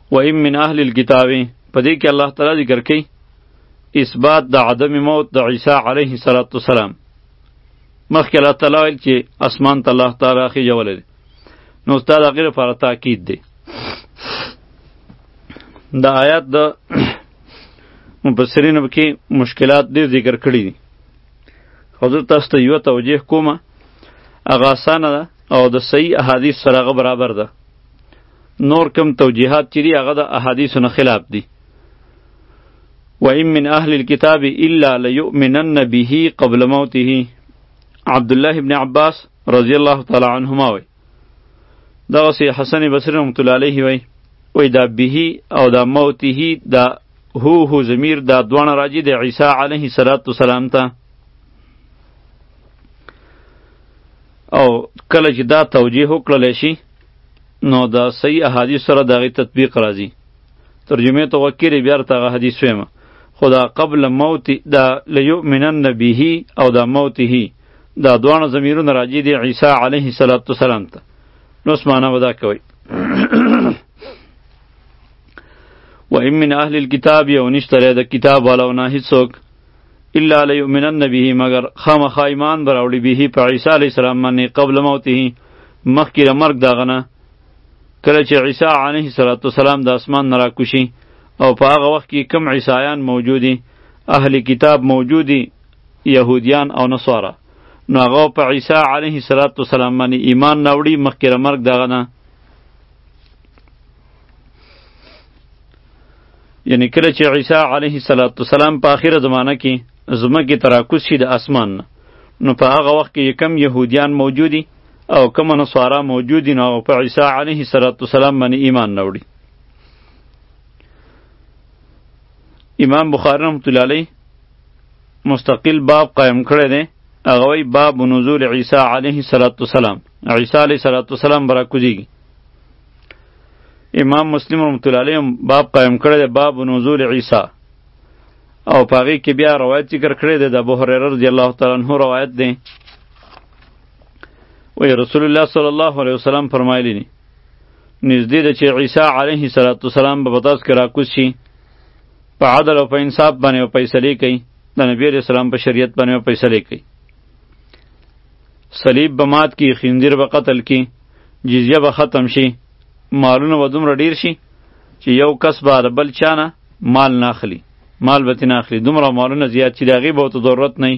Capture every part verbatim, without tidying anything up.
و ام من اهل الكتاب په دې کې الله تعالی ذکر کوي اثبات د عدم موت د عیسی علیه السلام. مخکې الله تعالی ویل چې اسمان ته الله تعالی خېژولی دی، نو استاد هغې لپاره تاکید دی. د آیات د مفسرینو کې مشکلات ډېر ذکر کړي دي، خو زه تاسو ته یوه توجیه کومه، هغه اسانه ده او د صحیح احادیث سره هغه برابر ده. نور کم توجیهات چې دي هغه د احادیثو نه خلاف دي. وَإِن مِّنْ أَهْلِ الْكِتَابِ إِلَّا لَيُؤْمِنَنَّ بِهِ قَبْلَ مَوْتِهِ. عبدالله ابن عباس رضی الله تعالی عنهما وی دغسې حسن بصری رحمت الله علیه وی وی دا به او دا موته دا هو هو ضمیر دا دواړه راجع د عیسی علیه السلام ته، او کله چې دا توجیه وکړلی شي نو دا صحیح احادیث سره د هغې تطبیق راځي. ترجمې ته وکړې بیا ورته هغه حدیث ویمه، خو دا قبل موت دا لیؤمنن به او دا موته دا دواړه ضمیرونه راجع دي عیسی علیه السلام ته. نو اوس معنا به دا کوئ وَإِن مِّنْ أَهْلِ الْكِتَابِ یو نشته دی د کتاب والاو نه هېڅوک الا لیؤمنن به مگر خامخا ایمان به راوړي به په عیسی علیه السلام باندې قبل موته مخکې د مرګ د هغه نه، کله چې عیسی علیه السلام د اسمان نه راکوشي او په هغه وخت کې کم عیسایان موجودي، اهل کتاب موجودي، یهودیان او نصارا، نو هغه په عیسی علیه السلام باندې ایمان راوړي مخکې د مرګ د هغه نه. یعنی کله چې عیسی علیه السلام په آخره زمانه کې ځمکې ته راکوز شي د اسمان نه، نو په هغه وخت کې کم یهودیان موجودي او کم نصارا موجودي، نو هغه په عیسی علیه السلام باندې ایمان راوړي. امام بخاری رحمت الله علیه مستقل باب قائم کړی دی، هغه وایي باب نزول عیسی علیه السلام، عیسی علیه السلام به راکوزیږي. امام مسلم رحمت الله علیه باب قائم کړی دی باب نزول عیسی، او په هغې کې بیا روایت ذکر کړی دی د ابو هریره رضی الله تعالی عنه روایت دی، وی رسول الله صلی الله علیه وسلم فرمایلی دی نږدې ده چې عیسی علیه السلام به په تاسو کې راکوز شي، په عدل او په انصاف باندې به فیصلې کوي، د نبی علیه السلام په شریعت باندې به فیصلې کوي، صلیب به مات کی، خنزیر به قتل کی، جزیه به ختم شي، مالونه به دومره ډیر شي چې یو کس به د بل چا نه مال نه اخلي، مال به ترې نه اخلي، دومره مالونه زیات چې د هغې به ورته ضرورت نه وي.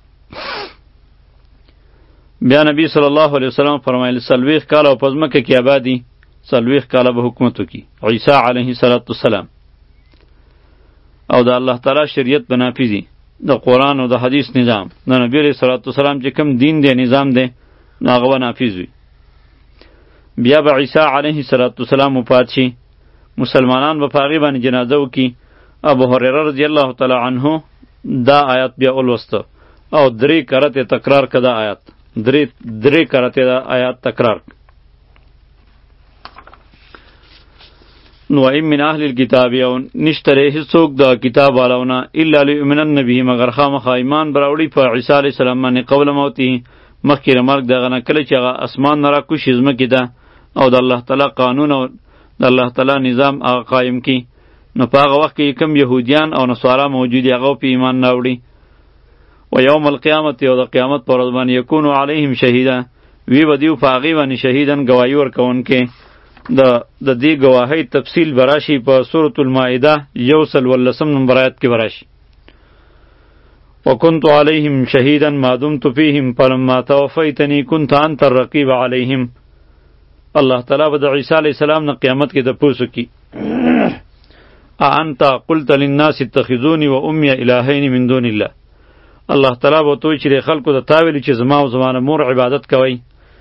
بیا نبی صلی الله علیه وسلم فرمایل څلوېښت کاله په ځمکه کې آبادي، څلوېښت کاله به حکومت وکړي عیسی علیه السلام، او د الله تعالی شریعت به نافظي، د قرآن او د حدیث نظام، د نبی علیه السلام چې کوم دین دی نظام دی نو هغه به نافظ وي. بیا به عیسی علیه السلام وفات شي، مسلمانان به په هغې باندې جنازه وکړي. ابو هریره رضی الله تعالی عنه دا آیات بیا ولوسته او درې کرته تکرار که دا آیات درې درې کرته دا آیات تکرار. نو ایم من اهل الكتاب یو نشتره هیڅوک د کتاب والاونه الا لیؤمنن به مگر خامخا ایمان براوړي په عیسی علیه السلام باندې قبل موته مخکې د مرګ دغه نه، کله چې هغه اسمان نه راکوشي ځمکې ته او د الله تعالی قانون او د الله تعالی نظام هغه قایم کړي، نو په هغه وخت کې کم یهودیان او نصارا موجودي هغه په ایمان راوړي. و یوم القیامت یو د قیامت پر ورځ باندې یکونو علیهم شهیدا وی به دیو په هغې باندې شهیدن ګواهي ورکوونکې. د د دې ګواهۍ تفصیل براشي په سورة المائده یو سل ولسم نمبر آیت کې براشي. وکنت علیهم شهیدا ما دمت فیهم فلما توفیتنی کنت انت الرقیب علیهم. الله تعالی به د عیسی علیه السلام نه قیامت کې تپوس وکړي اانت قلت للناس اتخذوني و امي الهین من دون الله. الله تعالی به توی چې د خلکو د تا ویلي چې زما او زما د مور عبادت کوئ.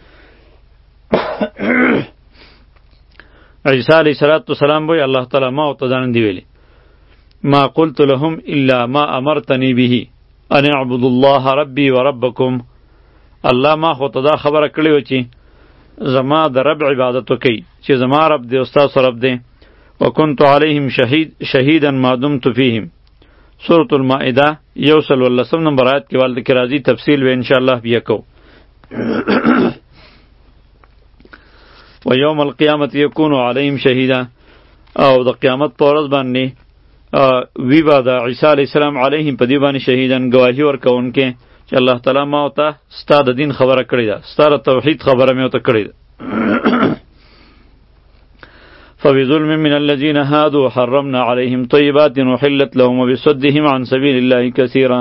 عیسی علیه السلام به الله تعالی ما او ته ځان دی ویلي ما قلت لهم الا ما امرتنی به ان اعبدوا الله ربي وربكم. الله ما خو ته دا خبره کړې وه چې زما د رب عبادت وکئ، چې زما رب دی او ستاسو رب دی. وکنت علیهم شهید شهیدا ما دمت فیهم. سورة المائده یو سل ولسم نمبر آیت کې والده کې راځي، تفصیل به انشاءالله بیا کو. و یوم القیامت یکون علیهم شهیدا. او د قیامت په ورځ باندې وی با د عیسی علیه السلام علیهم په دې باندې شهیدان گواهی ورکوونکې چې الله تعالی ما او ته ستا د دین خبره کړې ده، ستا د توحید خبره مې ورته کړې ده. فبظلم من الذين هادوا حرمنا عليهم طيبات وحلت لهم وبصدهم عن سبيل الله كثيرا.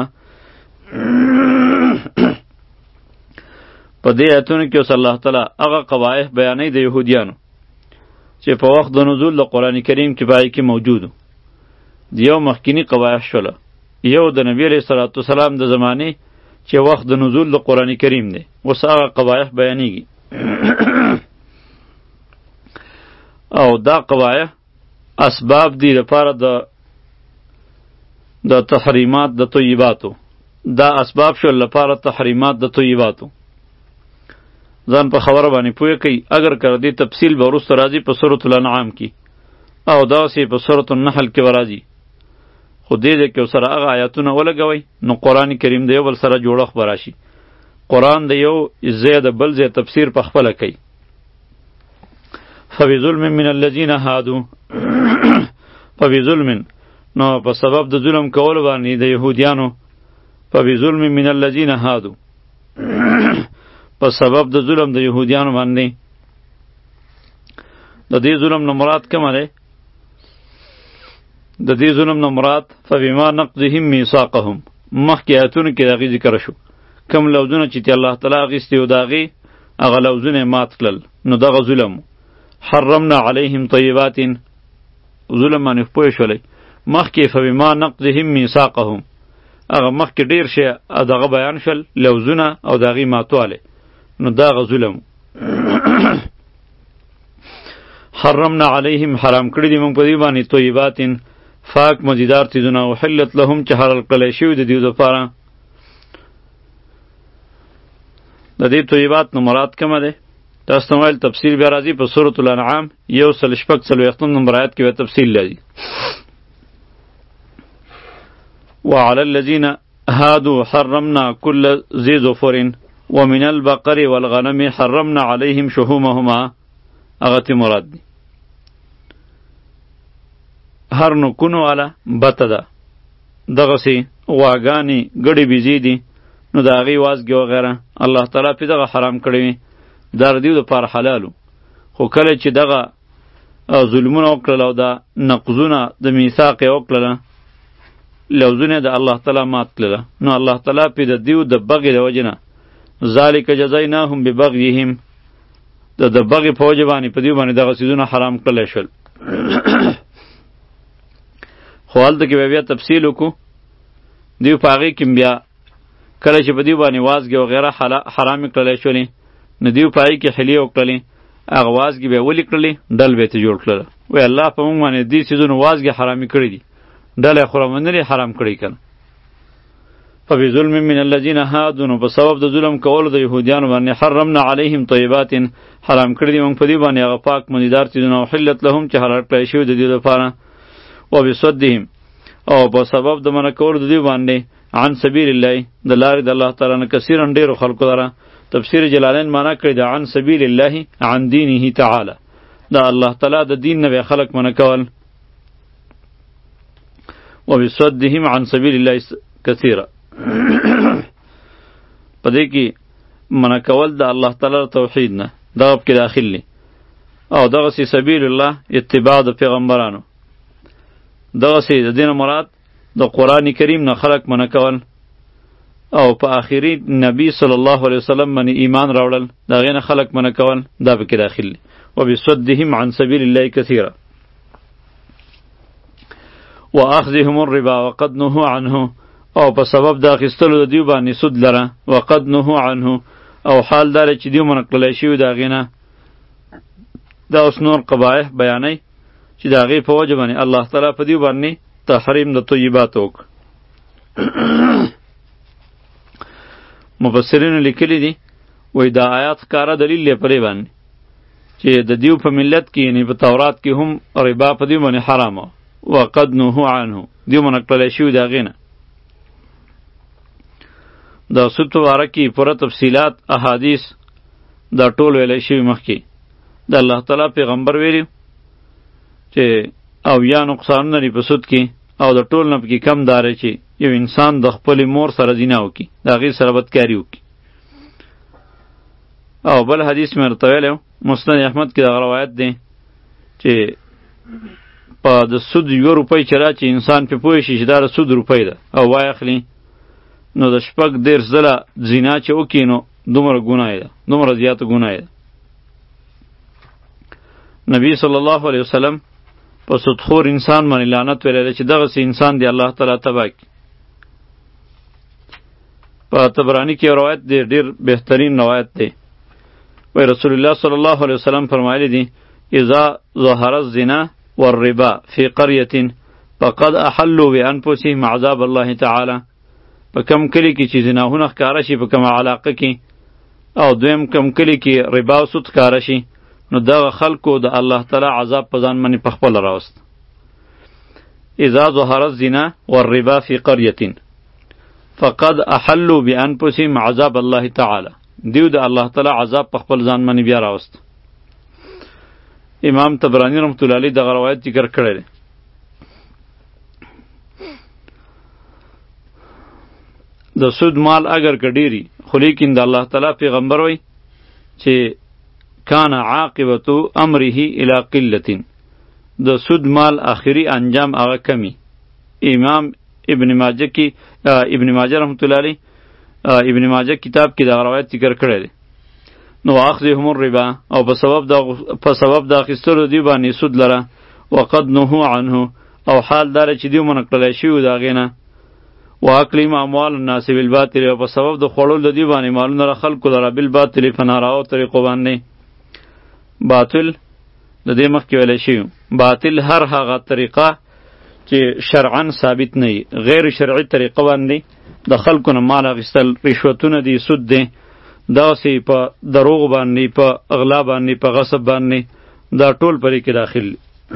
په دې آیتونو کې اوس الله تعالی هغه قبایح بیانوي د یهودیانو چې په وخت د نزول د قرآن کریم کې پای کې موجودو. یو مخکینی قبایح شوله، یو د نبی علیه الصلاة والسلام د زمانې چې وخت د نزول د قرآن کریم دی، اوس هغه قبایح بیانېږي. او دا قبایح اسباب دی لپاره د د تحریمات د طیباتو، دا اسباب شو لپاره تحریمات د طیباتو. ځان په خبره باندې پوه کوي. اگر کړه دې تفصیل به وروسته راځي په سورة الانعام کې او داسې په سورة النحل کې به راځي، خو دې دې کې سره هغه آیاتونه ولګوئ نو قرآن کریم د یو بل سره جوړښت به راشي. قرآن د یو ځای د بل ځای تفسیر په خپله کوي. فبظلم من الذین هادو فبظلم نو په سبب د ظلم کولو باندې د یهودیانو، فبظلم من الذین هادو په سبب د ظلم د یهودیانو باندې. د دې ظلم نه مراد کومه دی؟ د دې ظلم نه مراد فبما نقضهم میثاقهم، مخکې آیتونو کې د هغې ذکر شو. کوم لوظونه چې الله تعالی اخیستي و د هغې هغه لوظونه یې مات کړل، نو دغه ظلم. حرمنا علیهم طیبات، ظلم باندې پوه شولئ. مخکې فبما نقضهم میثاقهم هغه مخکې ډېر شی دغه بیان شول، لوظونه او د هغې ماتوالی، نو دغه ظلم. حرمنا علیهم حرام کړي دي موږ په دې باندې طیبات پاک مزیدار څیزونه، وحلت لهم چې حلال کړلی شوي د دوی دپاره. د دې طیبات نه مراد کومه دی؟ تاسو ته ویل تفصیل بیا راځي په سورة الانعام یو سل شپږ څلوېښتم نمبر آیت کې به تفصیل راځي. وعلى الذين هادوا حرمنا كل ذي ظفر ومن البقر والغنم حرمنا عليهم شحومهما، هغه تی مراد دی. هر نکونو والا بته ده، دغسې غواګانې ګډې بیزې دي، نو د هغې وازګې وغیره الله تعالی پې دغه حرام کړی وي، دا د دوی دپاره حلالو. خو کله چې دغه ظلمونه وکړل او دا نقضونه د میثاق یې وکړله، لوظونه د الله تعالی مات کړله، نو الله تعالی پې د دوی د بغې د وجې نه ذالک جزیناهم ببغیهم، د د بغې په وجې باندې په دوی باندې دغه څیزونه حرام کړلی شول. خو هلته کې به بیا تفصیل وکړو. دوی په هغې کې بیا کله چې په دوی باندې وازګې وغیره حرامې کړلی شولې، نو دوی په هغې کې حلیې وکړلې، هغه وازګې به یې ولې کړلې، ډل به یې ته جوړ کړله. وایي الله په موږ باندې دې څیزونو وازګې حرامې کړي دي، ډله یې خو رامنلې حرام کړی که نه. فبظلم من الذین هادوا، نو په سبب د ظلم کولو د یهودیانو باندې حرمنا علیهم طیبات حرام کړي دي موږ په دې باندې هغه پاک مزیدار څیزونه، وحلت لهم چې حلال کړی شوي د دوی لپاره، وبصدهم او په سبب د منع کولو د دوی باندې عن سبیل الله، د لارې د الله تعالی نه کثیرا ډېرو خلکو لره. تفسیر جلالین معنا کړی د عن سبیل الله عن دینه تعالی، د الله تعالی د دین نه به خلک منع کول. وبصدهم عن سبیل الله کثیرا، په دې کې منع کول د الله تعالی توحید نه دغه پکې داخل دی. او دغسې سبیل الله اتباع د پیغمبرانو، دغسې د دین مراد د قرآن کریم نه خلق منع کول، او په آخري نبی صلی الله علیه وسلم باندې ایمان راوړل، د هغې نه خلق منع کول، دا پکې داخل دی. وبصدهم عن سبیل الله کثیرا واخذهم الربا وقد نهوا عنه، او په سبب د اخیستلو د دوی باندې سود لره، وقد نهوا عنه، او حال دا چې دوی منع کړلی شوي د هغې نه. دا اوس نور قبایح بیانوي چې د هغې په وجه باندې الله تعالی په دوی باندې تحریم د طیباتو وکړ. مفسرینو لیکلی دي، وایي دا آیات ښکاره دلیل دی په دې باندې چې د دیو په ملت کې یعنې په تورات کې هم ربا په دوی باندې حرامه، وقد نهوا عنه، دوی منع کړلی شوي د هغې نه. د سود په باره کې پوره تفصیلات احادیث دا ټول ویلی شوي مخکې. د الله تعالی پیغمبر ویلي چې او یا نقصانونه لري په سود کې او د ټول نه پکې کم داره چې یو انسان د خپلې مور سره زنا وکړي د هغې سره بدکاري وکړي. او بل حدیث مې ورته ویلی و مسند احمد کې دغه روایت دی چې په د سود یو روپۍ چې را چې انسان پې پوه شي چې دا د سود روپۍ ده او وای اخلي نو د شپږ دېرش ځله زنا چې وکړي نو دومره ګناه ده، دومره زیاته ګناه ده. نبی صلی الله علیه وسلم په سودخور انسان باندې لعنت ویلی چې دغسې انسان دی الله تعالی تباه کړي. په طبراني کې روایت دی، ډېر بهترین روایت دی. وی رسول الله صلی الله علیه وسلم فرمایلی دی اذا ظهر الزنا والربا فی قریة فقد احلوا بانفسهم عذاب الله تعالی. په کم کلی کې چې زناهونه ښکاره شي په کومه علاقه کې او دویم کم کلی کې ربا او سود ښکاره شي نو دغه خلکو د الله تعالی عذاب په ځان باندې پخپله راوست. اذا ظهر الزنا والربا فی قریة فقد احلوا بانفسهم عذاب الله تعالی. دیو د الله تعالی عذاب په خپل ځان باندې بیا راوست. امام طبرانی رحمت الله علیه دغه روایت ذکر کړی دی. د سود مال اگر که ډیری خو لیکن د الله تعالی پیغمبر وی چې کان عاقبت امره الی قلة، د سود مال آخری انجام هغه کمی. امام ابن ماجه کی ابن ماجه رحمت الله علیه ابن ماجه کتاب کې دا روایت ذکر کړی دی. نو اخذهم الربا او په سبب د په سبب د اخیستلو دی باندې سود لره وقد نهوا عنه او حال دار چې دی مونږ کړلای شو دا غینه واکلم اموال الناس بالباطل او په سبب د خوړل د دی باندې مالونه خلکو لره بالباطل فناراو طریقو باندې. باطل د دې مخکې ویل شي باطل هر هغه طریقه چې شرعا ثابت نه وي، غیر شرعي طریقه باندې د خلکو نه مال اخیستل، رشوتونه دي، سود دی، داسې په دروغ باندې، په اغلا باندې، په غصب باندې، دا ټول پرې کې داخل.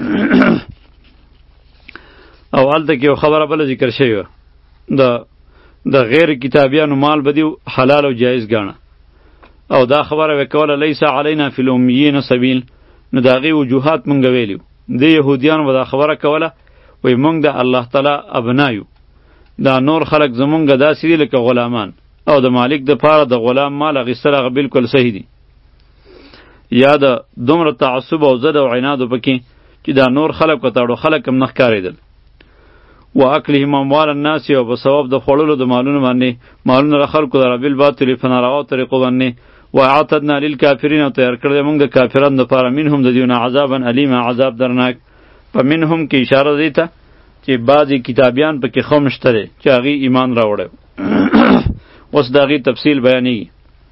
او هلته کې یو خبره بله ذکر شوې وه د د غیر کتابیانو مال به دي حلال او جایز ګاڼه او دا خبره به کوله لیس علینا فی الامیین سبیل. نو د هغې وجوهات مونږ ویلي وو. د یهودیانو به دا خبره کوله وی مونږ د الله تعالی ابنایو، دا نور خلق زمونږ داسې دي لکه غلامان او د مالک د پاره د غلام مال اخیستل هغه بالکل صحیح دي. یا د دومره تعصب او ضد او عناد پکې چې دا نور خلق وتاړو خلق هم نه ښکارېدل. و اکلهم اموال الناس او په سبب د خوړلو د مالونو باندې مالونه د خلکو لره بالباطل فناروا طریقو باندې و اعتدنا للکافرین او تیار کړی موږ د کافرانو دپاره منهم د دیونه عذابا الیما عذاب درناک. په منهم کې اشاره دی ته چې بعضې کتابیان پکې ښه مشته دی چې هغې ایمان راوړی. اوس د هغې تفصیل بیانېږي.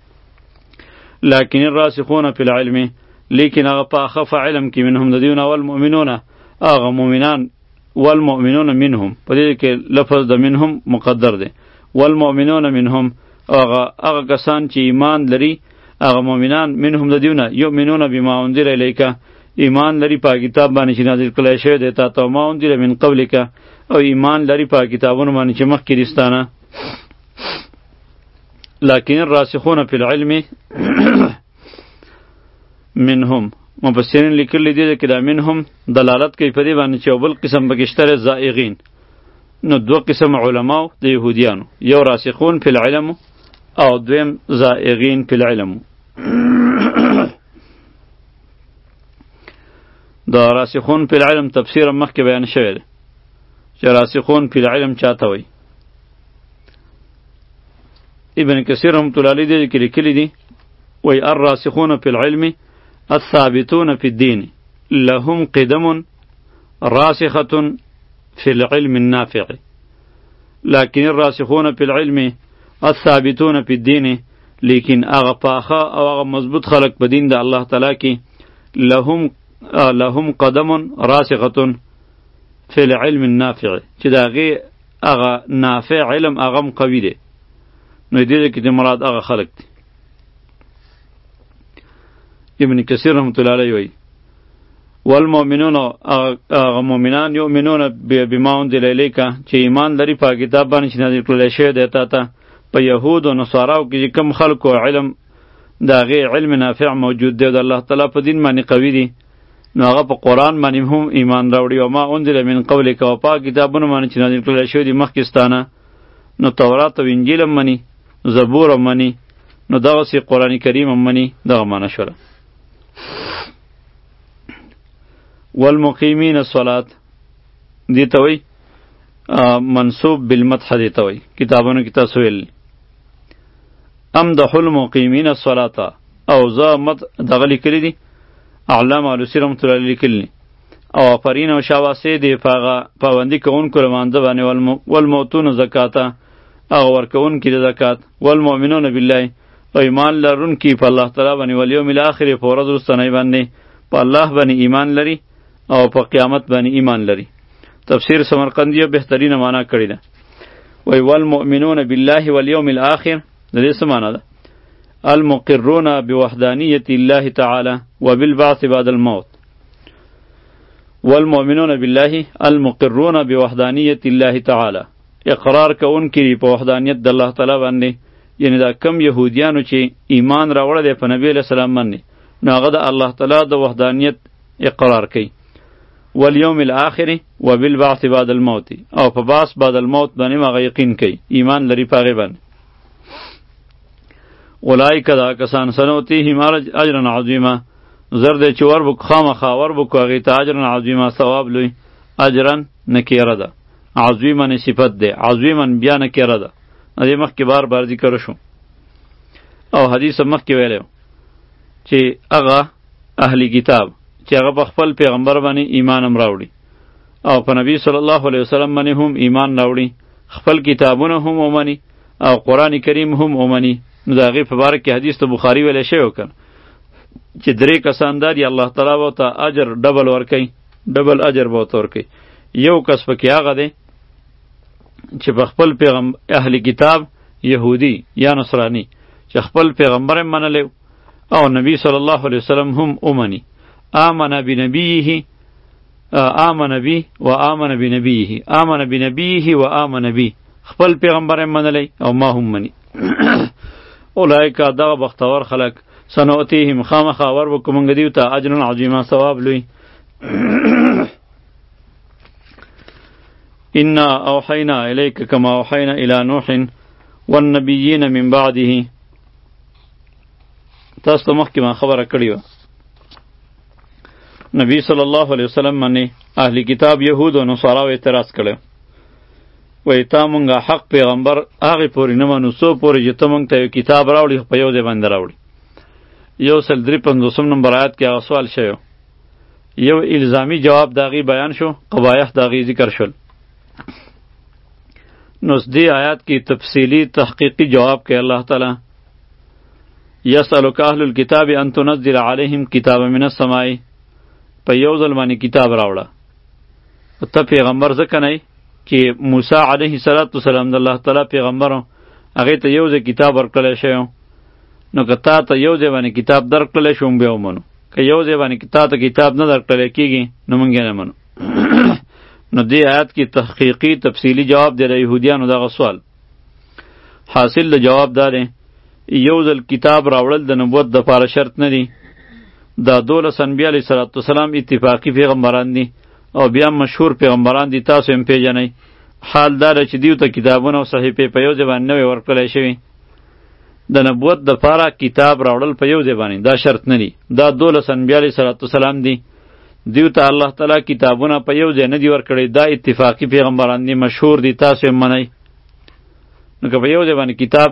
لکن الراسخون فی العلم، لیکن هغه په اخف علم کې منهم د دیونه والمؤمنون هغه مؤمنان والمؤمنون منهم په دې کې لفظ د منهم مقدر دی. والمؤمنون منهم هغه هغه کسان چې ایمان لري هغه مؤمنان منهم د دیونه یؤمنون بما انزل الیک ایمان لري په کتاب باندې چې نازل کړی شوی دی تا ته ما انزل من قبلک او ایمان لري په کتابونو باندې چې مخکې دستانه. لکن الراسخون فی العلم منهم مفسرین لیکلی دی چې دا منهم دلالت کوي په دې باندې چې بل قسم بګشتره زائغین. نو دو قسم علماو د یهودیانو، یو راسخون فی العلم او دویم زائغین فی العلم. دا راسخون فی العلم تفسیر مخکې بیان شوی دی چې راسخون فی العلم چاته وایي. ابن کثیر رحمت الله علیه دې کې لیکلی دی وایي الراسخون فی العلم الثابتون فی الدین لهم قدم راسخة فی العلم النافع. لكن الراسخون فی العلم الثابتون فی الدین، لیکن هغه پاخه او هغه مضبوط خلق په دین د الله تعالی کې لهم لهم قدم راسخة فی العلم النافع چې د هغې هغه نافع علم هغه هم قوي دی. نو دې کې د مراد هغه خلق دی. ابن کثیر رحمت الله علیه وی والمؤمنون هغه مؤمنان یؤمنون بما انزل الیک چې ایمان لري په کتاب باندې چې نازل کړل شوی دی تا ته. په یهود او نصاراو کې کم خلکو علم د هغې علم نافع موجود دی د الله تعالی په دین باندې قوي دي. نو هغه په قرآن باندې هم ایمان راوړي او ما انزل من قبلک او پاک کتابونه باندې چې نازل کړل شوي دي مخکې ستانه نو تورات او انجیل هم مني زبور هم مني نو دغسې قرآن کریم هم مني دغه معنی شوله والمقیمین الصلاة دې ته وایي منصوب بالمدح دې ته وایي کتابونو کې تاسو ویل امدح المقیمین الصلاة او زه مد دغه لیکلي دي علامه علوسي رحمة الله علیه لیکلي او آفرین او شاواسې دې په هغه پابندي کوونکو لمانځه باندې والموتون زکاته هغه ورکوونکي د زکات والمؤمنون بالله او ایمان لرونکي په الله تعالی باندې والیوم الاخر په ورځ وروستنۍ باندې په الله باندې ایمان لري او په قیامت باندې ایمان لري تفسیر سمرقندی بهترینه معنا کړی ده وی والمؤمنون بالله والیوم الاخر د دې څه معنا ده المقرون بوحدانیت الله تعالی وبالبعث بعد الموت والمؤمنون بالله المقرون بوحدانیت الله تعالی اقرار کوونکي په وحدانیت د الله تعالی باندې یعنی دا کم یهودیانو چې ایمان راوړل دی په نبی علیه السلام باندې نو هغه د الله تعالی د وحدانیت اقرار کوي والیوم الاخر وبالبعث بعد الموت او په باس بعد الموت باندې هغه یقین کوي ایمان لري په هغې باندې اولئک دا کسان سنؤتیهم اجرا عظیما زر دی چې وربک خامخا وربکو هغې ته اجرا عظیما ثواب لوی اجرا نکیره ده عظیما صفت ده عظیما بیا نکیره ده دې مخکې بار بار ذکر شو او حدیث مخکې ویلی چې هغه اهلی کتاب چې هغه په خپل پیغمبر باندې ایمان هم راوړي او په نبی صلی الله علیه وسلم باندې هم ایمان راوړي خپل کتابونه هم ومني او قرآن کریم هم ومني نو د هغې په باره کې حدیث ته بخاري ویلی شوی وکړ چې درې کسان دا دي الله تعالی به ورته اجر ډبل ورکوي ډبل اجر به ورته ورکوي یو کس پکې هغه دی چې په خپل پیغمبر اهل کتاب یهودی یا نصرانی چې خپل پیغمبر هم منلی او نبی صلی الله علیه وسلم هم ومني آمن بنبیه آمن بی و آمن بنبیه آمن بنبیه و آمن بی خپل پیغمبر هم منلی او ما هم منی اولئک دغه بختور خلق سنؤتیهم خامخا وربکو موږ دیو ته اجر عظیما ثواب لوی انا اوحینا الیک کما اوحینا الی نوح والنبیین من بعده تاسو ته مخکې ما خبره کړې وه نبی صلی الله علیه وسلم باندې اهلی کتاب یهود او نصاراو اعتراض کړی وایي تا مونږه حق پیغمبر هغې پورې نه منو څو پورې چې ته مونږ ته یو کتاب راوړي خو په یو ځای باندې راوړي یو سل درې پنځوسم نمبر آیات کې هغه سوال شوی یو الزامی جواب د هغې بیان شو قبایح د هغې ذکر شول نو دې آیات کې تفصیلی تحقیقی جواب کوي الله تعالی یسألک اهل الکتاب ان تنزل علیهم کتابا من السماء په یو ځل باندې کتاب راوړه ته پیغمبر ځکه نه چې موسی علیه السلام د الله تعالی پیغمبر هغې ته یو ځای کتاب ورکړلی شوی نو که تا ته یو ځای باندې کتاب درکړلی شو موږ بیا ومنو که یو ځای باندې تا ته کتاب نه درکړلی کېږي نو موږ یې نه منو نو دې آیات کې تحقیقی تفصیلی جواب دی د یهودیانو دغه سوال حاصل د جواب دا دی یو ځل کتاب راوړل د نبوت دپاره شرط نه دی دا دولس انبیا علیه صلات وسلام اتفاقی پیغمبران دي او بیا مشهور پیغمبران دي تاسو هم پیژنئ حال دا چې دیو ته کتابونه او صحیفې په یو ځای باندې نوې ورکړلی شوي د نبوت دپاره کتاب راوړل په یو ځای باندې دا شرط نه دی دا دولس انبیا علیه صلات وسلام دي دیو ته الله تعالی کتابونه په یو ځای نه دي ورکړی دا اتفاقی پیغمبران دي مشهور دي تاسو هم منئ نو که په یو ځای باندې کتاب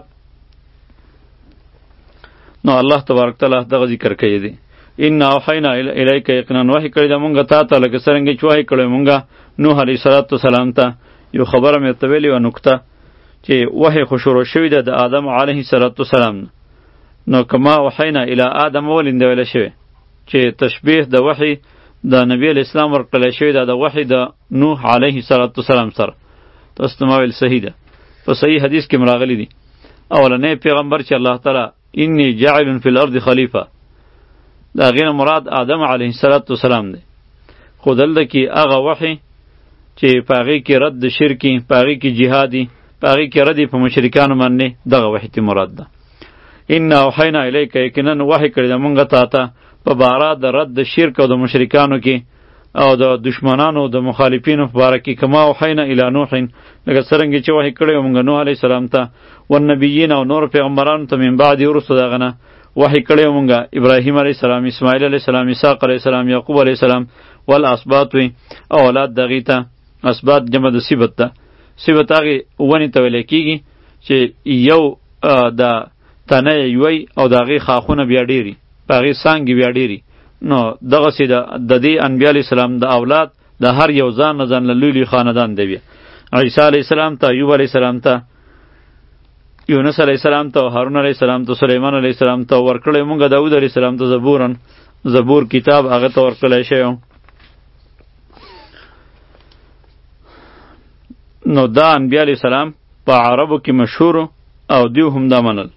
نو الله تبارک تعالی دغه ذکر کوي دی ان اوحینا الیک یقینا وحی کړی ده مونږ تا ته لکه څرنګه چې وحی کړی مونږ نوح علیه صلات وسلام ته یو خبره مې ورته ویلې وه نکته چې وحی خو شروع شوي ده د آدم علیه صلات وسلام نو که ما اوحینا الی آدم ولې ویلی شوی چې تشبیه د وحی د نبی علیه اسلام ورکړلی شوی ده د وحی د نوح علیه صلات وسلام سره تاسو ته ما ویل صحیح ده په صحیح حدیث کې راغلی دي اولنی پیغمبر چې الله تعالی انی جاعل فی الارض خلیفه دا غیر مراد آدم علیه السلام دی خو دلته کې هغه وحی چې په هغې کې رد د شرکي په هغې کې جهادي په هغې کې ردی په مشرکانو باندې دغه وحی ته مراد ده ان اوحینا الیک یقینا وحی کړی ده مونږ تا ته په باره د رد د شرک او د مشرکانو کې او د دشمنانو د مخالفینو په باره کې کما وحینا الی نوح لکه څرنګه چې وحی کړی موږ نوح علیه السلام ته والنبیین او نور پیغمبرانو ته من بعد وروسته د هغه نه وحی کړی موږ ابراهیم علیه السلام، اسماعیل علیه السلام، اسحاق علیه السلام، یعقوب علیه السلام والاسباط وی او اولاد دغې ته. اسباط جمع د سبط ده. سبط هغې ونې ته ویلی کېږي چې یو د تنه یې یوی او د هغې خاښونه بیا ډېري، په هغې څانګې بیا ډېري. نو دغسې د دې انبیا علیه السلام د اولاد د هر یو ځان نه ځان له لوی لوی خاندان دی بیا. عیسی علیه السلام ته، ایوب علیه السلام ته، یونس علیه السلام ته، هارون علیه السلام ته، سلیمان علیه السلام ته ورکړی مونږ داود علیه السلام ته زبورن زبور کتاب هغه ته ورکړی شوی. نو دا انبیا علیه السلام په عربو کې مشهور او دیو هم دا منل.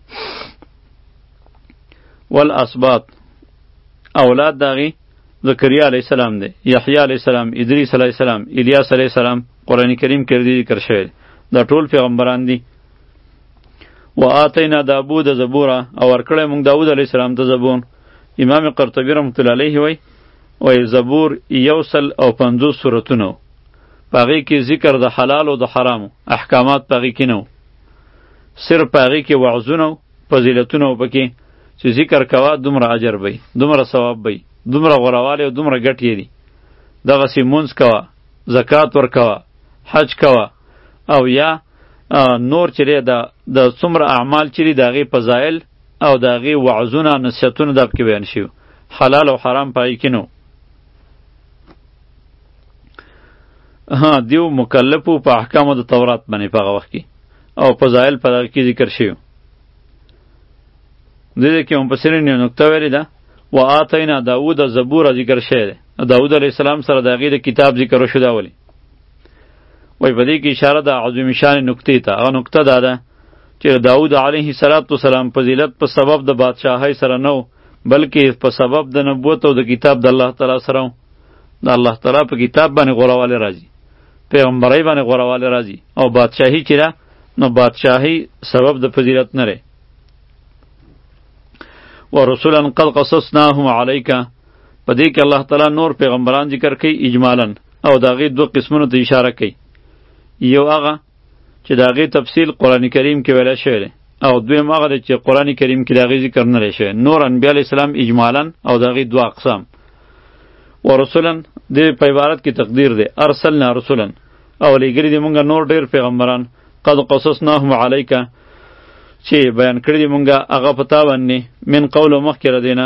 والاسباط اولاد داغي زکریا علیه السلام دی، یحیی علیه السلام، ادریس علیه السلام، الیاس علیه السلام. قرآن کریم کې دې ذکر شوی دا ټول پیغمبران دي. و آتینا داوود زبورا او ورکړی موږ داود علیه السلام ته زبور. امام قرطبی رحمت الله علیه وی وی زبور یو سل او پنځوس سورتونه و. په هغې کې ذکر د حلال او د حرامو احکامات په هغې کې نه و، صرف په هغې کې وعظونه و فضیلتونه و پکې چې ذکر کوه دومره اجر بی، دومره ثواب بی، دومره غوروالی او دومره ګټ یې دي. دغسې مونځ کوه، زکات ورکوه، حج کوه، او یا نور چې دی د د څومره اعمال چې دي د هغې فضایل او د هغې وعظونه نصیحتونه دا پکې بیان شوي. حلال او حرام په هغې کې نه و. ها دیو مکلفو په احکامو د تورات باندې په هغه وخت کې او فضایل په هغه کې ذکر شوي. دې دې کې مفسرین یو نکته ویلې ده و آتینا داود زبور ذکر شوی دی. داود علیه السلام سره د هغې د کتاب ذکر وشو دا ولې وای په دې کې اشاره ده عظیم شان نکتې ته. هغه نکته دا ده چې داود علیه السلام فضیلت په سبب د بادشاهۍ سره نه و بلکې په سبب د نبوت او د کتاب د الله تعالی سره و. د الله تعالی په کتاب باندې غوروالی راځي، پیغمبرۍ باندې غوروالی راځي او بادشاهي چې ده نو بادشاهي سبب د فضیلت نه دی. و رسولا قد قصصناهم علیک په دې کې الله تعالی نور پیغمبران ذکر کوي اجمالا او د هغې دوه قسمونو ته اشاره کوي. یو هغه چې د هغې تفصیل قرآن کریم کې ویلی شوی دی او دویم هغه دی چې قرآن کریم کې د هغې ذکر نه دی شوی. نور انبیا علیه السلام اجمالا او د هغې دوه اقسام. و رسولا دې په عبارت کې تقدیر دی ارسلنا رسولا او لیږلي دي مونږ نور ډېر پیغمبران قد قصصناهم علیک چې بیان کړي دي مونږ هغه په تا باندې من قول مخکې له دې نه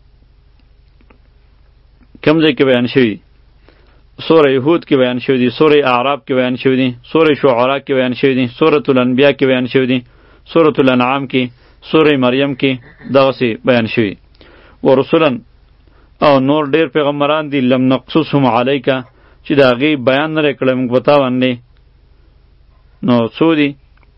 کوم ځای کې بیان شوي دي. سوره یهود کې بیان شوی دی، سوره اعراف کې بیان شوی دی، سوره شعراء کې بیان شوی دی، سوره الانبیاء کې بیان شوی دی، سوره الانعام کې، سوره مریم کې دغسې بیان شوی. و رسولا او نور ډیر پیغمبران دي لم نقصصهم علیک چې د هغې بیان نه دی کړی موږ په تا باندې. نو څو دي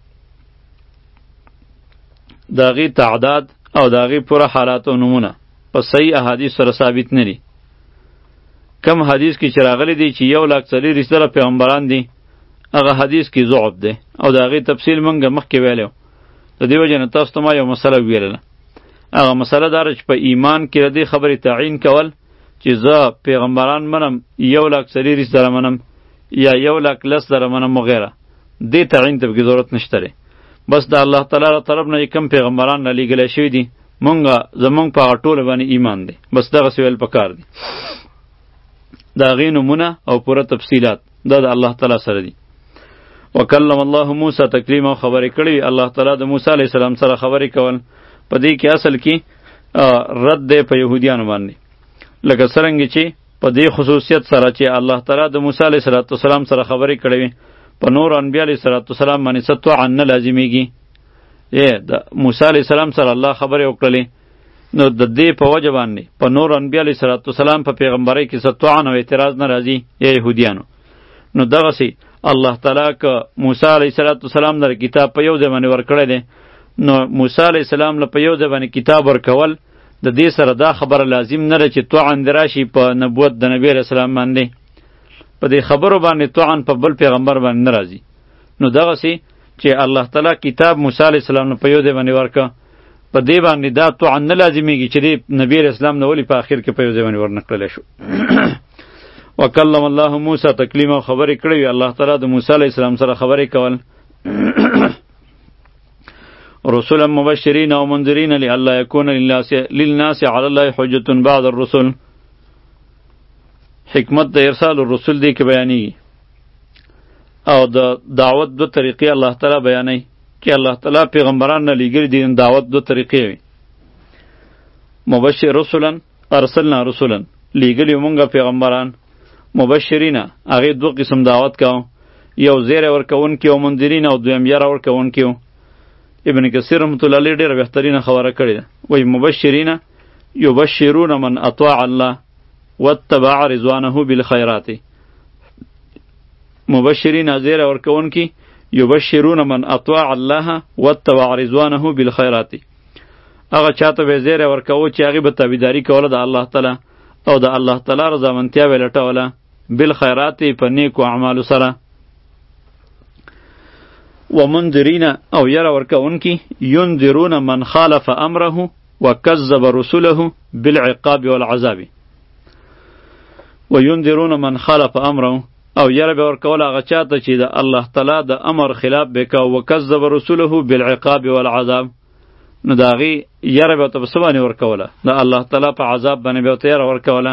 د هغې تعداد او د هغې پوره حالات او نمونه په صحیح احادیث سره ثابت نه دي. کم حدیث کې چې راغلی دی چې یو لاک څلېرویشت زره پیغمبران دي هغه حدیث کې ضعف دی او د هغې تفصیل موږ مخکې ویلی و. د دې وجې نه تاسو ته ما یو مسله ویلله. هغه مسله دا ده چې په ایمان کې د دې خبرې تعیین کول چې زه پیغمبران منم یو لاک څلېرویشت زره منم یا یو لاک لس زره منم وغیره، دې تعیین ته پکې ضرورت نشته دی. بس د الله تعالی له طرف نه کم پیغمبران رالیږلی شوي دي مونږ زمونږ په هغه ټوله باندې ایمان دی. بس دغسې ویل پکار دی. د هغې نومونه او پوره تفصیلات دا د الله تعالی سره دي. وکلم الله موسی تکلیما خبرې کړي الله تعالی د موسی علیه السلام سره خبرې کول. په دې کې اصل کې رد دی په یهودیانو باندې، لکه څرنګه چې په دې خصوصیت سره چې الله تعالی د موسی علیه السلام سره خبرې کړې وي په نور انبیا علیه السلام باندې څه طوعا نه لازمیږي. یې د موسی علیه السلام سره الله خبرې وکړلې نو د دې په وجه باندې په نور انبیا علیه السلام په پیغمبرۍ کې څه طعن او اعتراض نه راځي یا یهودیانو. نو دغسې الله تعالی که موسی علیه السلام در کتاب په یو ځای باندې ورکړی دی نو موسی علیه السلام له په یو ځای باندې کتاب ورکول د دې سره دا خبره لازم نه ده چې طعن دې راشي په نبوت د نبی علیه السلام باندې. په دې خبرو باندې طعن په بل پیغمبر باندې نه راځي. نو دغسې چې الله تعالی کتاب موسی علیه السلام په یو ځای باندې ورکړه په دې باندې دا طوعا نه لازمیږي چې دی نبی علیہ السلام نه ولې په آخر کې په یو ځای باندې ورنکړلی شو. وکلم الله موسی تکلیما، خبرې کړې وي الله تعالی د موسی علیه السلام سره خبرې کول. رسولا مبشرین و منذرین لئلا یکون للناس علی الله حجة بعد الرسل. حکمت د ارسال الرسل دی کې بیانېږي او د دعوت دو طریقې الله تعالی بیانوي چې الله تعالی پیغمبران نه لیږلي دي. دعوت دو طریقې وي. مبشر رسولا ارسلنا رسولا، لیږلي مونږه پیغمبران. مبشرین هغې دو قسم دعوت کاو، یو زیری ورکوونکي او منذرین او دویم یره ورکوونکي و. ابن کثیر رحمت الله علیه ډېره بهترینه خبره کړې ده. وایي مبشرین یبشرون من اطاع الله واتبع رضوانه بالخیرات. مبشرین زیری ورکوونکي یبشرون من اطاع الله واتبع رضوانه بالخیرات. هغه چاته به زیری ورکوو چې هغې به تابعداري کوله د الله تعالی او د الله تعالی رضامندتیا به یې لټوله بالخیرات په نیکو اعمالو سره. ومنذرین او یره ورکوونکي ینذرون من خالف امره وکذب رسله بالعقاب والعذاب. وینذرون من خالف امره او یره به ورکول هغه چاته چې د الله تعالی د امر خلاف به کا وکذب رسله بالعقاب والعذاب. نو د هغې یره به ورته په څه باندې ورکوله؟ د الله تعالی په عذاب باندې به ورته یره ورکوله.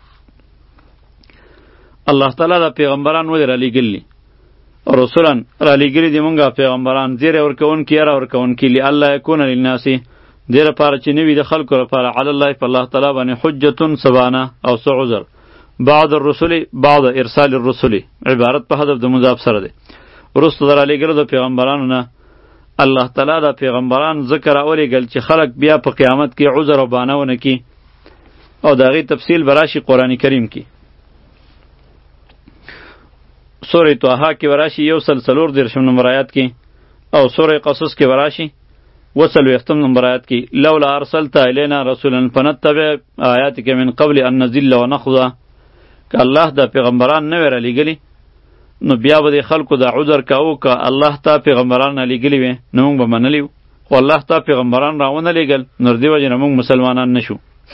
الله تعالی د پیغمبران ولې رالیږلي؟ رسولا رالیږلي دي مونږه پیغمبران زیری ورکوونکي یره ورکوونکي لئلا یکون للناس، دې لپاره چې نه وي د خلکو لپاره علی الله په الله تعالی باندې حجة سبانه او څه عذر بعد الرسل بعد ارسال الرسل. عبارت په حذف د مضاف سره دی. وروسته د رالیږلو د پیغمبرانو نه الله تعالی د پیغمبران ذکر راولیږل چې خلک بیا په قیامت کې عذر او بانه ونه کي او د هغې تفصیل به راشي قرآن کریم کې. سوره طه کې به راشي یو سل څلور دېرشم نمبر آیات کې او سوره قصص کې به راشي اوه څلوېښتم نمبر آیات کې لولا ارسلت الینا رسولا فنتبع آیاتک من قبل ان نذل ونخضع. که الله د پیغمبران نه وی رالیږلي نو بیا به د خلکو د عذر کاوه که الله ته پیغمبران رالیږلي وی نو موږ به منلی وو، خو الله ته پیغمبران راونه لیږل نو د دې وجې نه موږ مسلمانان نشو.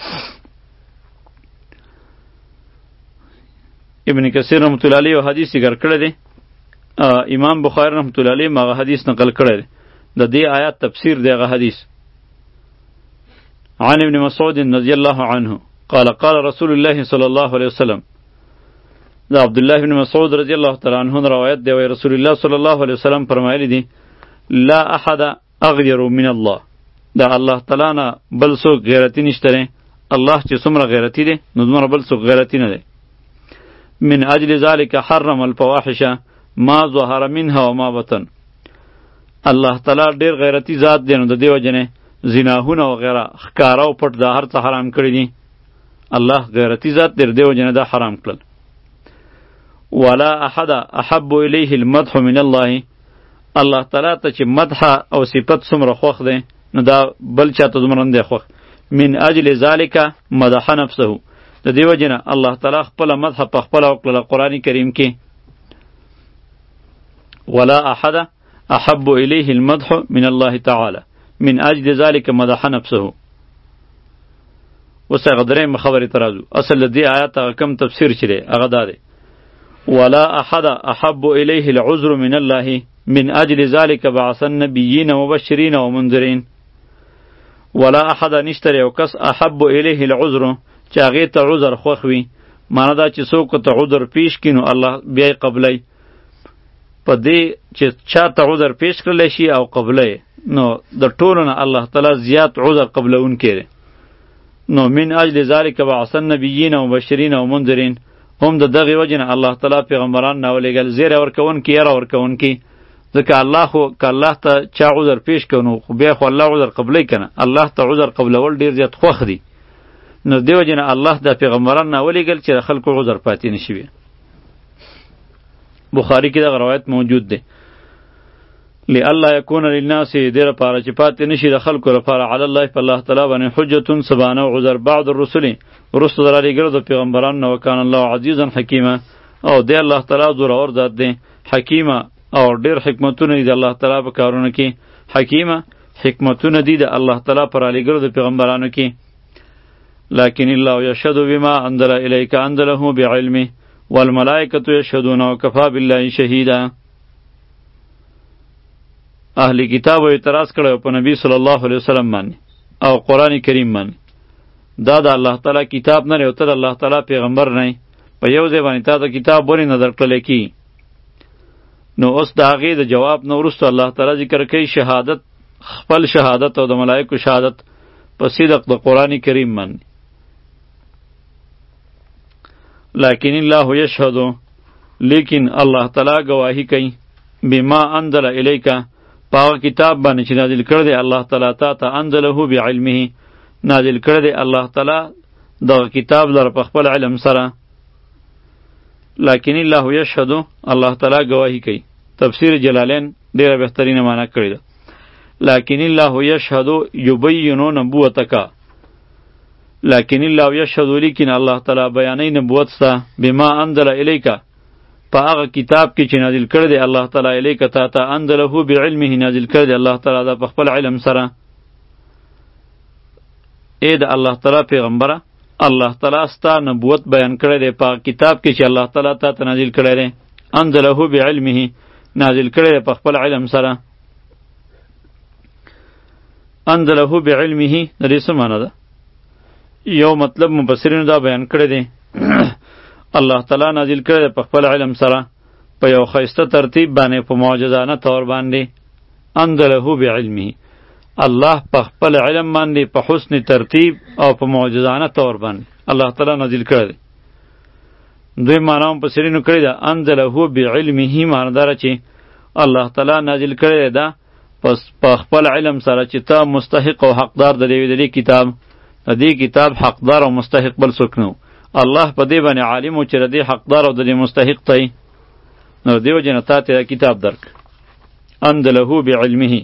ابن کثیر رحمت الله علیه حدیث ذکر کړی دی. امام بخاری رحمت الله علیه هغه حدیث نقل کړی دی. د دې آیات تفسیر دی هغه حدیث. عن ابن مسعود رضی الله عنه قال قال رسول الله صلی الله علیه وسلم. دا عبد الله بن مسعود رضی الله تعالی عنه روایت دی وی رسول الله صلی الله علیه وسلم فرمایلی دی لا احد اغیر من الله. دا الله تعالی نه بل څوک غیرتی نشته. الله چې څومره غیرتی دی نو دومره بل څوک غیرتی نه دی. من اجل ذلك حرم الفواحش ما ظهر منها وما بطن. الله تعالی ډیر غیرتی ذات دی نو د دې وجه نه زناهونه و غیره ښکاره او پټ دا هر څه حرام کړي دي. الله غیرتی ذات دی د دې وجه نه دا حرام کړل. ولا احد احب الیه المدح من الله. الله تعالی ته چې مدح او صفت څومره خوښ دی نو دا بل چاته دومره نه دی خوښ. من اجل ذلك مدح نفسه. د دې وجه نه الله تعالی خپله مدح په خپله وکړله قرآن کریم کې. ولا احد احب الیه المدح من الله تعالی من اجل ذلك مدح نفسه. اوس هغه درېیمه خبرې ته راځو. اصل د دې آیات هغه کوم تفسیر چې دی هغه دا دی ولا احد احب الیه العذر من الله من اجل ذلك بعث النبیین مبشرین ومنذرین. ولا احد نشته یو کس احب الیه العذر چې هغې ته عذر خوښ وي. معنی دا چې څوک ته عذر پیش کړي نو الله بیا یې قبلی. په دې چې چا ته عذر پیش کړلی شي او قبلی نو د ټولو نه الله تعالی زیات عذر قبلونکی دی. نو من اجل ذلك بعث النبیین ومبشرین ومنذرین. هم د دغې وجې نه الله تعالی پیغمبران راولېږل زیری ورکوونکي یره ورکوونکي. ځکه الله خو که الله ته چا عذر پیش کړو نو خو بیا خو الله عذر قبلی که نه. الله ته عذر قبلول ډېر زیات خوښ دی. نو دې وجې نه الله د پیغمبران راولېږل چې د خلکو عذر پاتې نه شي. بخاری کې دغه روایت موجود دی. لئلا یکون للناس دې لپاره چې پاتې نشي د خلکو لپاره علی الله په الله تعالی باندې حجة سبانه او عذر بعد الرسل وروسته د رالیږلو د پیغمبرانو نه وکان الله عزیزا حکیمه. او دی الله تعالی زورور ذات دی حکیمه او ډېر حکمتونه دي د الله تعالی په کارونو کې. حکیمه حکمتونه دي د الله تعالی پر علیګلو د پیغمبرانو کې. لكن الله يشهد بما أنزل إليك أنزله بعلمه والملائكة يشهدون وكفى بالله شهيدا. اهل کتاب اعتراض کړو په نبی صلی الله علیه وسلم باندې او قرآن کریم باندې. دا د الله تعالی کتاب نه لري او ته د الله تعالی پیغمبر نه په یو ځای باندې تا ته کتاب ولې نه درکړلی کی. نو اوس د هغې د جواب نه وروسته الله تعالی ذکر کوي شهادت، خپل شهادت او د ملائکو شهادت په صدق د قرآن کریم باندې. لكن الله يشهد، لیکن الله تعالی گواهی کوي بما انزل الیک، پاو کتاب باندې چې نازل کړی دی الله تعالی تا ته، انزله بعلمه، نازل کړی دی الله تعالی دغه کتاب لره په خپل علم سره. لكن الله يشهد، الله تعالی گواهی کوي. تفسیر جلالین ډیره بهترینه معنی کړی ده. لكن الله يشهد يبين نبوتک، لكن الله يشهد، لیکن الله تعالی بیانې نبوت ستا بما انزل الیک، په هغه کتاب کې چې نازل کړی دی الله تعالی الیک تا ته، انزله بعلمه، نازل کړی دی الله تعالی دا په خپل علم سره. ای د الله تعالی پیغمبره، الله تعالی ستا نبوت بیان کړی دی په کتاب کې چې الله تعالی تا ته نازل کړی دی. انزله بعلمه، نازل کړی دی په خپل علم سره. انزله بعلمه د دې څه معنی ده؟ یو مطلب مفسرینو دا بیان کړی دی الله تعالی نازل کړی دی په خپل علم سره په یو ښایسته ترتیب باندې، په معجزانه طور باندې. انزله بعلمه، الله په خپل علم باندې په حسن ترتیب او په معجزانه طور باندې الله تعالی نازل کړی دی. دوی معنی مفسرینو کړی ده انزله بعلمه، معنی داره چې الله تعالی نازل کړی دی دا پس په خپل علم سره چې ته مستحق او حقدار د دې کتاب، د دې کتاب حقدار او مستحق بل څوک نه و. الله په دې باندې عالم و چې د دې حقدار او د دې مستحق دی، نو دې وجې نه تا ته کتاب درک. انزله بعلمه.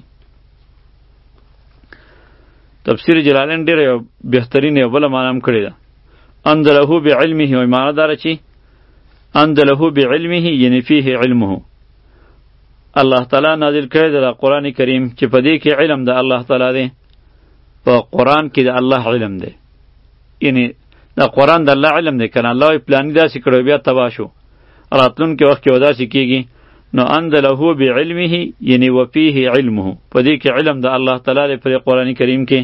تفسیر جلالین ډېره یو بهترین یو بله معنی هم کړې ده. انزله بعلمه وایي معنی داره چې انزله بعلمه یعنی فیه علمه، الله تعالی نازل کړی دی د قرآن کریم چې په دې کې علم د الله تعالی دی. په قرآن کې د الله علم دی، یعنی د قرآن د الله علم دی کنه. الله پلانی داسې کړو بیا تباه شو، راتلونکي وخت کې به داسې کېږي. نو انزله بعلمه یعنی وفیه علمه، په دې کې علم د الله تعالی دی په قرآن کریم کې.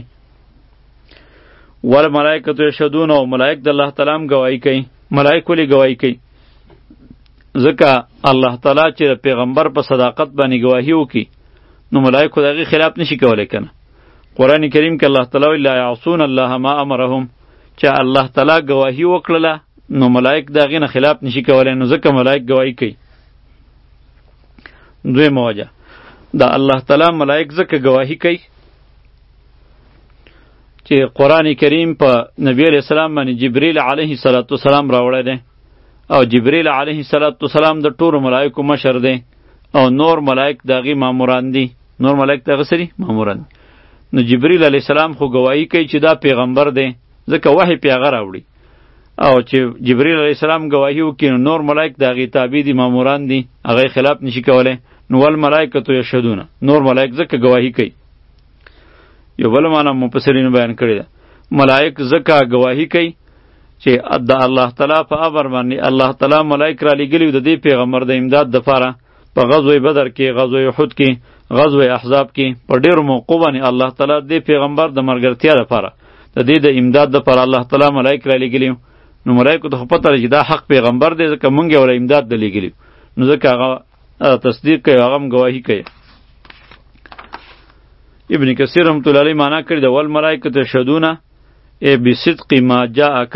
والملائکة یشهدون، او ملائک د الله تعالی هم ګواهي کوي. ملائک ولې ګواهي کوي؟ ځکه الله تعالی چې پیغمبر په صداقت باندې ګواهي وکړي نو ملائکو د هغې خلاف نشي کولی کنه. قرآن کریم کې الله تعالی وایي لا یعصون الله ما امرهم، چې الله تعالی ګواهي وکړله نو ملائک د هغې نه خلاف نشي کولی، نو ځکه ملائک ګواهي کوي. دویمه وجه د الله تعالی ملائک ځکه ګواهي کوي چې قرآن کریم په نبی علیه السلام باندې جبریل علیه السلام راوړی دی، او جبریل علیه السلام د ټولو ملائکو مشر دی، او نور ملائک د هغې ماموران دي. نور ملائک د هغه څه دي؟ ماموران. نو جبریل علیه السلام خو ګواهي کوي چې دا پیغمبر دی، ځکه وحی پې هغه راوړي. او چې جبریل علیه السلام ګواهي وکړي نو نور ملائک د هغې تابع دي، ماموران دي، هغه خلاف نشي کولی. نو والملائکة یشهدون، نور ملائک ځکه ګواهي کوي. یو بل معنی مفسرینو بیان کړې ده، ملائک ځکه ګواهي کوي چې د الله تعالی په امر باندې الله تعالی ملائک را لېږلي د دې پیغمبر د امداد دپاره په غزوه بدر کې، غزوه احد کې، غزوه احزاب کې، په ډېرو موقعو باندې الله تعالی د پیغمبر د ملګرتیا دپاره د دې د امداد دپاره الله تعالی ملائک را لېږلي. نو ملائکو ته خو پته ده چې دا حق پیغمبر دی، ځکه مونږ یې ورله امداد د لېږلي، نو ځکه هغه تصدیق کوي، هغه هم ګواهي کوي. ابن کثیر رحمت الله علیه معنا کړی ده والملائکة یشهدون ای بصدق ما جاءک،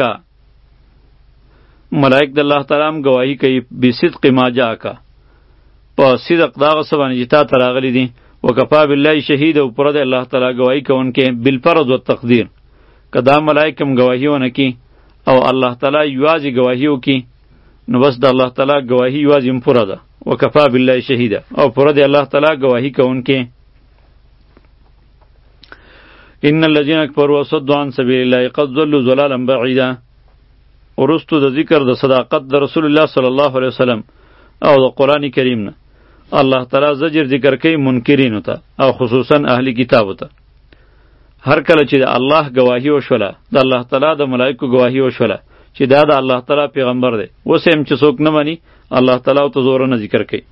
ملائک د الله تعالی هم ګواهي کوي بصدق ما جاءک، په صدق د هغه څه باندې چې تا ته راغلي دي. وکفا بالله شهید، او پوره دی الله تعالی ګواهي کوونکی بالفرض والتقدیر. که دا ملائک هم ګواهي ونه کړي او الله تعالی یوازې ګواهي وکړي نو بس د الله تعالی ګواهي یوازې هم پوره ده. وکفا بالله شهیده، او پوره دی الله تعالی ګواهي کوونکی. ان الذين كفروا وصدوا عن سبيل الله قد ضلوا ضلالا بعيدا. ورستو د ذکر د صداقت د رسول الله صلی الله علیه وسلم او د قرآن کریم نه الله تعالی زجر ذکر کوي منکرینو ته او خصوصا اهلی کتابو ته. هر کله چې د الله گواهی وشوله، د الله تعالی د ملائکو گواهی وشوله چې دا د الله تعالی پیغمبر دی، اوس هم چې څوک نه مني الله تعالی ته زور نه ذکر کوي.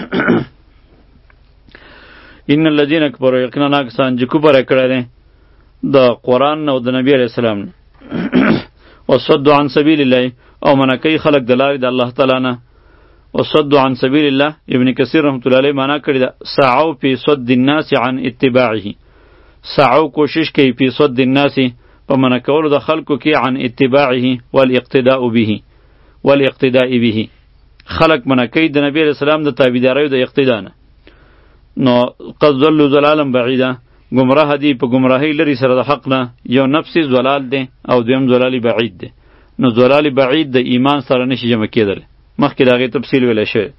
ان الذين كفروا یقینا کسان چې کفر کړی دی د قرآن او د نبی علیہ السلام وصدوا عن سبیل الله او منع کوي خلق د لارې د الله تعالی نه. وصدوا عن سبیل الله ابن کثیر رحمت الله علیه معنا کړی ده سعوا فی صد الناس عن اتباعه. سعوا کوشش کوي فی صد الناس په منع کولو د خلکو کې عن اتباعه والاقتداء به والاقتداء به. خلق منع کوي د نبی علیہ السلام د تابعدارۍ د اقتدا نه. نو قد ضلوا ضلالا بعیدا، گمراه دی په گمراهی لري سره د حق نه. یو نفسي ضلال دی او دویم ضلال بعید دی. نو ضلال بعید د ایمان سره نشي جمع کېدل، مخکې د هغې تفصیل ویلی شوی.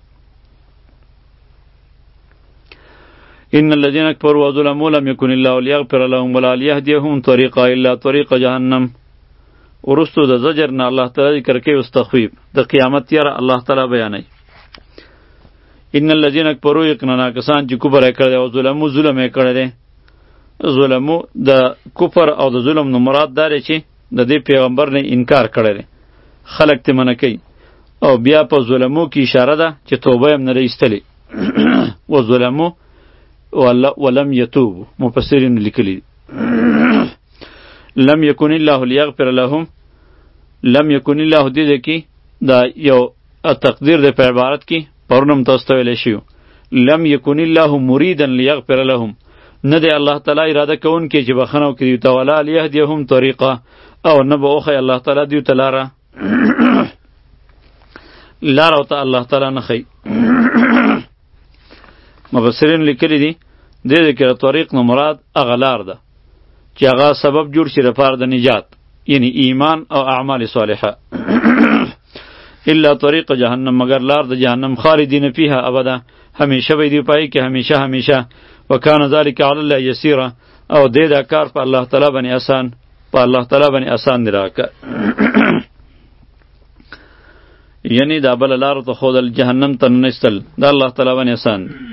ان الذين كفروا وظلموا لم يكن الله ليغفر لهم ولا ليهديهم طريقا الا طريق جهنم. ورستو د زجر نه الله تعالی ذکر کوي واستخویب د قیامت یاره الله تعالی بیانوي. ان الذين كفروا یقینا کسان چې کفر یې کړی او ظلمو ظلم یې کړی دی. ظلمو د کفر او د ظلم نو مراد دا دی چې د دې پیغمبر نه انکار کړی دی، خلق ته منع کوي. او بیا په ظلمو کې اشاره ده چې توبه هم نه ده ایستلې. و ظلمو ولم یتوبوا، مفسرین لیکلي لم یکن الله لیغفر لهم. لم یکن الله دې ده کې دا یو تقدیر ده په عبارت کې پرونم تاسو ته ویلی شوي. لم یکن الله مریدا لیغفر لهم، نه دی الله تعالی اراده کوونکی چې بخښنه وکړي دوی ته، ولا لیهدیهم طریقه، او نه به وښیي الله تعالی دوی ته لاره. لار او ته الله تعالی نه ښیي. مفسرین لیکلی دي دې ذکر طریق نو مراد هغه لار ده چې هغه سبب جوړ شي لپاره د نجات، یعنی ایمان او اعمال صالحه. الا طریق جهنم، مگر لار د جهنم خالدین فیها ابدا، همیشه به دی پای کې همیشه همیشه. وکانه ذلک علی الله یسیرا، او دې دا کار په الله تعالی باندې آسان، په الله تعالی باندې آسان دی راکړه. یعنی دا بل لار ته خودل جهنم ته نستل دا الله تعالی باندې آسان دی.